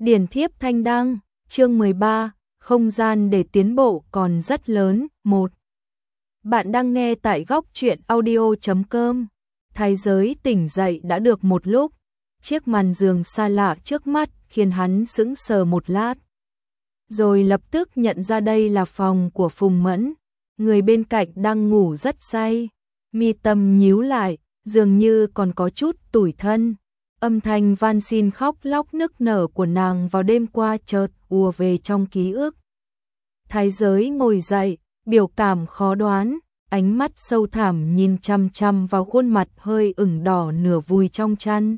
Điển thiếp thanh đăng, chương 13, không gian để tiến bộ còn rất lớn. 1. Bạn đang nghe tại góc truyện audio.com. Thái giới tỉnh dậy đã được một lúc, chiếc màn giường xa lạ trước mắt khiến hắn sững sờ một lát. Rồi lập tức nhận ra đây là phòng của Phùng Mẫn, người bên cạnh đang ngủ rất say, mi tâm nhíu lại, dường như còn có chút tủi thân. Âm thanh van xin khóc lóc nức nở của nàng vào đêm qua chợt ùa về trong ký ức. Thái giới ngồi dậy, biểu cảm khó đoán, ánh mắt sâu thẳm nhìn chăm chăm vào khuôn mặt hơi ửng đỏ nửa vùi trong chăn.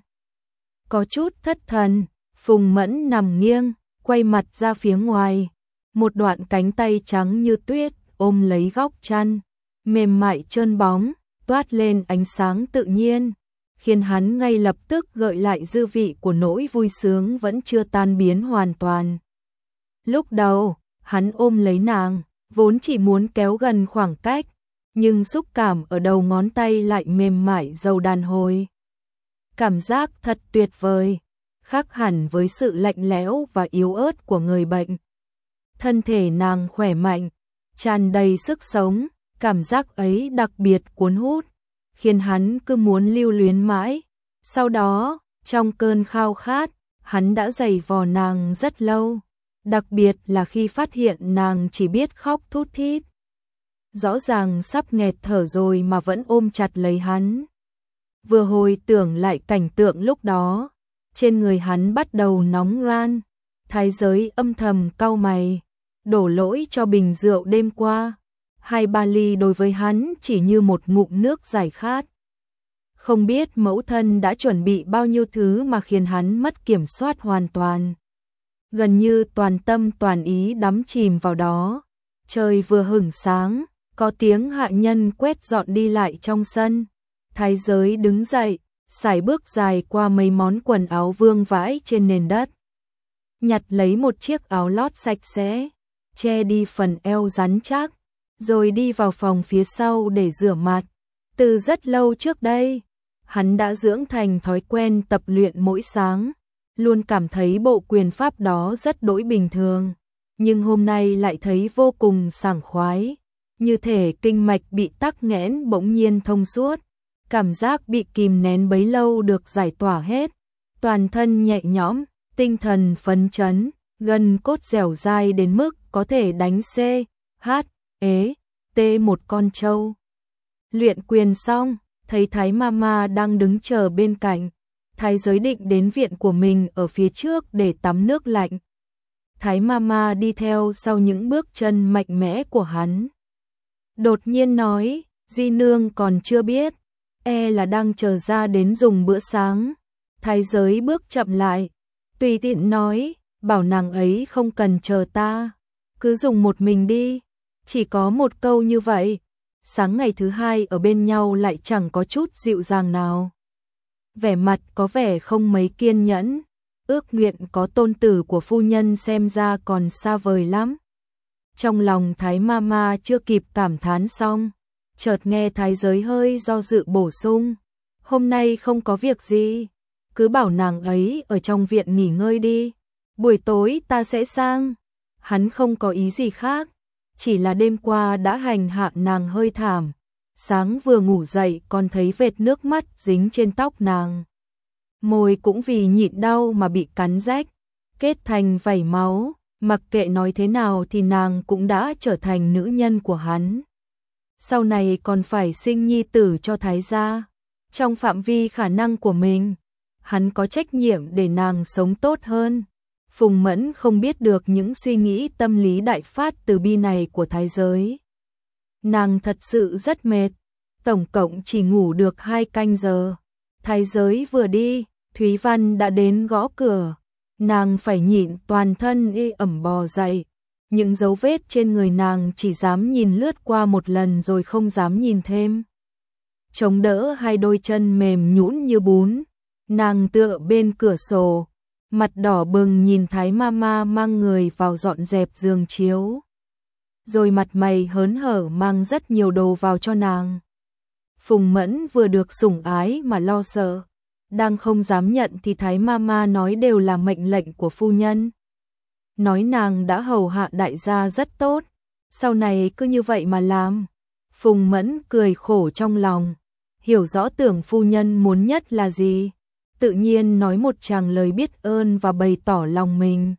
Có chút thất thần, Phùng Mẫn nằm nghiêng, quay mặt ra phía ngoài. Một đoạn cánh tay trắng như tuyết ôm lấy góc chăn, mềm mại trơn bóng, toát lên ánh sáng tự nhiên, khiến hắn ngay lập tức gợi lại dư vị của nỗi vui sướng vẫn chưa tan biến hoàn toàn. Lúc đầu, hắn ôm lấy nàng, vốn chỉ muốn kéo gần khoảng cách, nhưng xúc cảm ở đầu ngón tay lại mềm mại giàu đàn hồi. Cảm giác thật tuyệt vời, khác hẳn với sự lạnh lẽo và yếu ớt của người bệnh. Thân thể nàng khỏe mạnh, tràn đầy sức sống, cảm giác ấy đặc biệt cuốn hút, khiến hắn cứ muốn lưu luyến mãi. Sau đó, trong cơn khao khát, hắn đã giày vò nàng rất lâu, đặc biệt là khi phát hiện nàng chỉ biết khóc thút thít. Rõ ràng sắp nghẹt thở rồi mà vẫn ôm chặt lấy hắn. Vừa hồi tưởng lại cảnh tượng lúc đó, trên người hắn bắt đầu nóng ran, thái giới âm thầm cau mày, đổ lỗi cho bình rượu đêm qua. 2-3 ly đối với hắn chỉ như một ngụm nước giải khát. Không biết mẫu thân đã chuẩn bị bao nhiêu thứ mà khiến hắn mất kiểm soát hoàn toàn. Gần như toàn tâm toàn ý đắm chìm vào đó. Trời vừa hửng sáng, có tiếng hạ nhân quét dọn đi lại trong sân. Thái giới đứng dậy, sải bước dài qua mấy món quần áo vương vãi trên nền đất. Nhặt lấy một chiếc áo lót sạch sẽ, che đi phần eo rắn chắc, rồi đi vào phòng phía sau để rửa mặt. Từ rất lâu trước đây, hắn đã dưỡng thành thói quen tập luyện mỗi sáng, luôn cảm thấy bộ quyền pháp đó rất đỗi bình thường, nhưng hôm nay lại thấy vô cùng sảng khoái, như thể kinh mạch bị tắc nghẽn bỗng nhiên thông suốt, cảm giác bị kìm nén bấy lâu được giải tỏa hết, toàn thân nhẹ nhõm, tinh thần phấn chấn, gân cốt dẻo dai đến mức có thể đánh C, H, E, T một con trâu. Luyện quyền xong, thấy Thái Mama đang đứng chờ bên cạnh. Thái giới định đến viện của mình ở phía trước để tắm nước lạnh. Thái Mama đi theo sau những bước chân mạnh mẽ của hắn. Đột nhiên nói, Di Nương còn chưa biết, là đang chờ ra đến dùng bữa sáng. Thái giới bước chậm lại, tùy tiện nói, bảo nàng ấy không cần chờ ta, cứ dùng một mình đi. Chỉ có một câu như vậy, sáng ngày thứ hai ở bên nhau lại chẳng có chút dịu dàng nào. Vẻ mặt có vẻ không mấy kiên nhẫn, ước nguyện có tôn tử của phu nhân xem ra còn xa vời lắm. Trong lòng Thái Mama chưa kịp cảm thán xong, chợt nghe Thái giới hơi do dự bổ sung, hôm nay không có việc gì, cứ bảo nàng ấy ở trong viện nghỉ ngơi đi, buổi tối ta sẽ sang. Hắn không có ý gì khác, chỉ là đêm qua đã hành hạ nàng hơi thảm, sáng vừa ngủ dậy còn thấy vệt nước mắt dính trên tóc nàng. Môi cũng vì nhịn đau mà bị cắn rách, kết thành vảy máu, mặc kệ nói thế nào thì nàng cũng đã trở thành nữ nhân của hắn. Sau này còn phải sinh nhi tử cho Thái gia, trong phạm vi khả năng của mình, hắn có trách nhiệm để nàng sống tốt hơn. Phùng Mẫn không biết được những suy nghĩ tâm lý đại phát từ bi này của thái giới. Nàng thật sự rất mệt, tổng cộng chỉ ngủ được 2 canh giờ. Thái giới vừa đi, Thúy Văn đã đến gõ cửa. Nàng phải nhịn toàn thân ê ẩm bò dậy. Những dấu vết trên người nàng chỉ dám nhìn lướt qua một lần rồi không dám nhìn thêm. Chống đỡ 2 đôi chân mềm nhũn như bún, nàng tựa bên cửa sổ, mặt đỏ bừng nhìn Thái Mama mang người vào dọn dẹp giường chiếu. Rồi mặt mày hớn hở mang rất nhiều đồ vào cho nàng. Phùng Mẫn vừa được sủng ái mà lo sợ, đang không dám nhận thì Thái Mama nói đều là mệnh lệnh của phu nhân. Nói nàng đã hầu hạ đại gia rất tốt, sau này cứ như vậy mà làm. Phùng Mẫn cười khổ trong lòng, hiểu rõ Tưởng phu nhân muốn nhất là gì, tự nhiên nói một tràng lời biết ơn và bày tỏ lòng mình.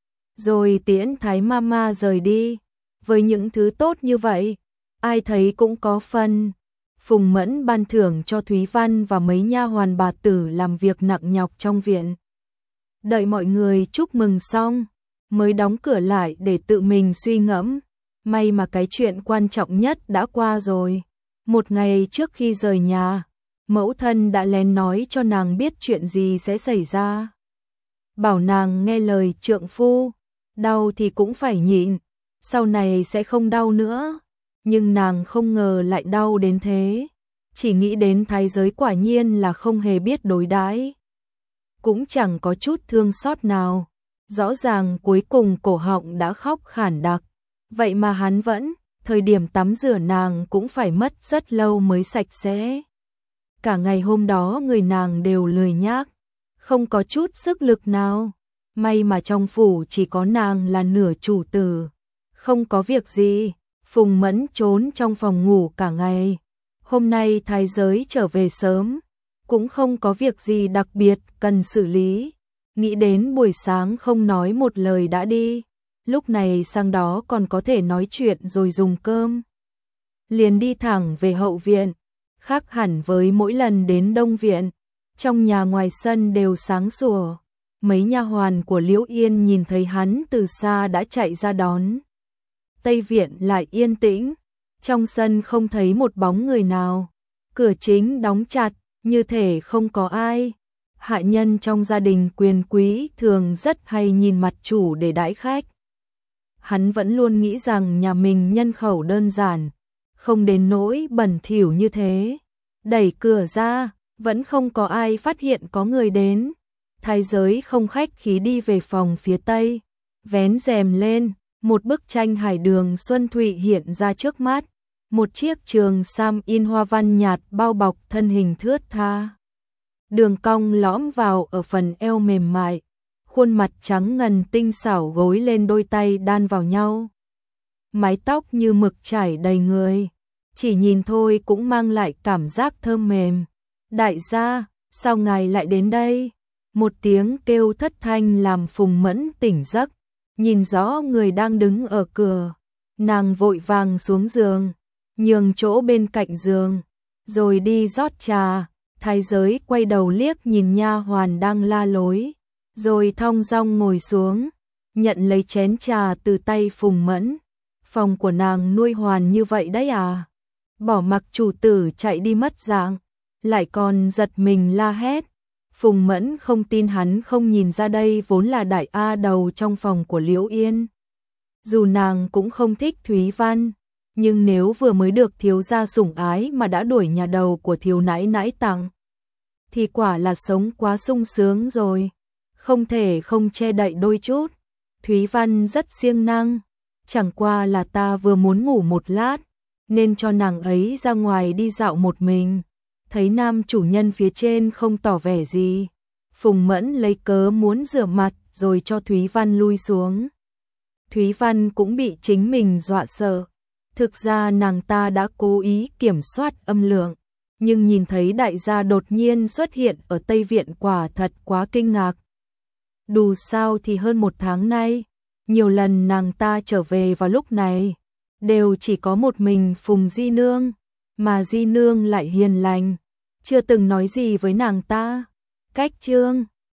Rồi tiễn Thái Mama rời đi, với những thứ tốt như vậy, ai thấy cũng có phần. Phùng Mẫn ban thưởng cho Thúy Văn và mấy nha hoàn bà tử làm việc nặng nhọc trong viện. Đợi mọi người chúc mừng xong, mới đóng cửa lại để tự mình suy ngẫm. May mà cái chuyện quan trọng nhất đã qua rồi. Một ngày trước khi rời nhà, mẫu thân đã lén nói cho nàng biết chuyện gì sẽ xảy ra. Bảo nàng nghe lời trượng phu, đau thì cũng phải nhịn, sau này sẽ không đau nữa. Nhưng nàng không ngờ lại đau đến thế, chỉ nghĩ đến thái giới quả nhiên là không hề biết đối đãi, cũng chẳng có chút thương xót nào. Rõ ràng cuối cùng cổ họng đã khóc khản đặc, vậy mà hắn vẫn, thời điểm tắm rửa nàng cũng phải mất rất lâu mới sạch sẽ. Cả ngày hôm đó người nàng đều lười nhác, không có chút sức lực nào. May mà trong phủ chỉ có nàng là nửa chủ tử, không có việc gì. Phùng Mẫn trốn trong phòng ngủ cả ngày. Hôm nay thái giới trở về sớm, cũng không có việc gì đặc biệt cần xử lý. Nghĩ đến buổi sáng không nói một lời đã đi, lúc này sang đó còn có thể nói chuyện rồi dùng cơm. Liền đi thẳng về hậu viện, khác hẳn với mỗi lần đến đông viện, trong nhà ngoài sân đều sáng sủa. Mấy nha hoàn của Liễu Yên nhìn thấy hắn từ xa đã chạy ra đón. Tây viện lại yên tĩnh, trong sân không thấy một bóng người nào, cửa chính đóng chặt, như thể không có ai. Hạ nhân trong gia đình quyền quý thường rất hay nhìn mặt chủ để đãi khách. Hắn vẫn luôn nghĩ rằng nhà mình nhân khẩu đơn giản, không đến nỗi bẩn thỉu như thế. Đẩy cửa ra, vẫn không có ai phát hiện có người đến. Thái giới không khách khí đi về phòng phía tây, vén rèm lên, một bức tranh hải đường xuân thụy hiện ra trước mắt. Một chiếc trường sam in hoa văn nhạt bao bọc thân hình thướt tha. Đường cong lõm vào ở phần eo mềm mại, khuôn mặt trắng ngần tinh xảo gối lên đôi tay đan vào nhau. Mái tóc như mực trải đầy người, chỉ nhìn thôi cũng mang lại cảm giác thơm mềm. Đại gia, sao ngài lại đến đây? Một tiếng kêu thất thanh làm Phùng Mẫn tỉnh giấc, nhìn rõ người đang đứng ở cửa. Nàng vội vàng xuống giường, nhường chỗ bên cạnh giường, rồi đi rót trà. Thái giới quay đầu liếc nhìn nha hoàn đang la lối, rồi thong dong ngồi xuống, nhận lấy chén trà từ tay Phùng Mẫn. Phòng của nàng nuôi hoàn như vậy đấy à? Bỏ mặc chủ tử chạy đi mất dạng, lại còn giật mình la hét. Phùng Mẫn không tin hắn không nhìn ra đây vốn là đại A đầu trong phòng của Liễu Yên. Dù nàng cũng không thích Thúy Văn, nhưng nếu vừa mới được thiếu gia sủng ái mà đã đuổi nhà đầu của thiếu nãi nãi tặng, thì quả là sống quá sung sướng rồi, không thể không che đậy đôi chút. Thúy Văn rất siêng năng, chẳng qua là ta vừa muốn ngủ một lát, nên cho nàng ấy ra ngoài đi dạo một mình. Thấy nam chủ nhân phía trên không tỏ vẻ gì, Phùng Mẫn lấy cớ muốn rửa mặt rồi cho Thúy Văn lui xuống. Thúy Văn cũng bị chính mình dọa sợ. Thực ra nàng ta đã cố ý kiểm soát âm lượng, nhưng nhìn thấy đại gia đột nhiên xuất hiện ở Tây Viện quả thật quá kinh ngạc. Dù sao thì hơn một tháng nay, nhiều lần nàng ta trở về vào lúc này, đều chỉ có một mình Phùng Di Nương, mà Di Nương lại hiền lành, chưa từng nói gì với nàng ta. Cách chương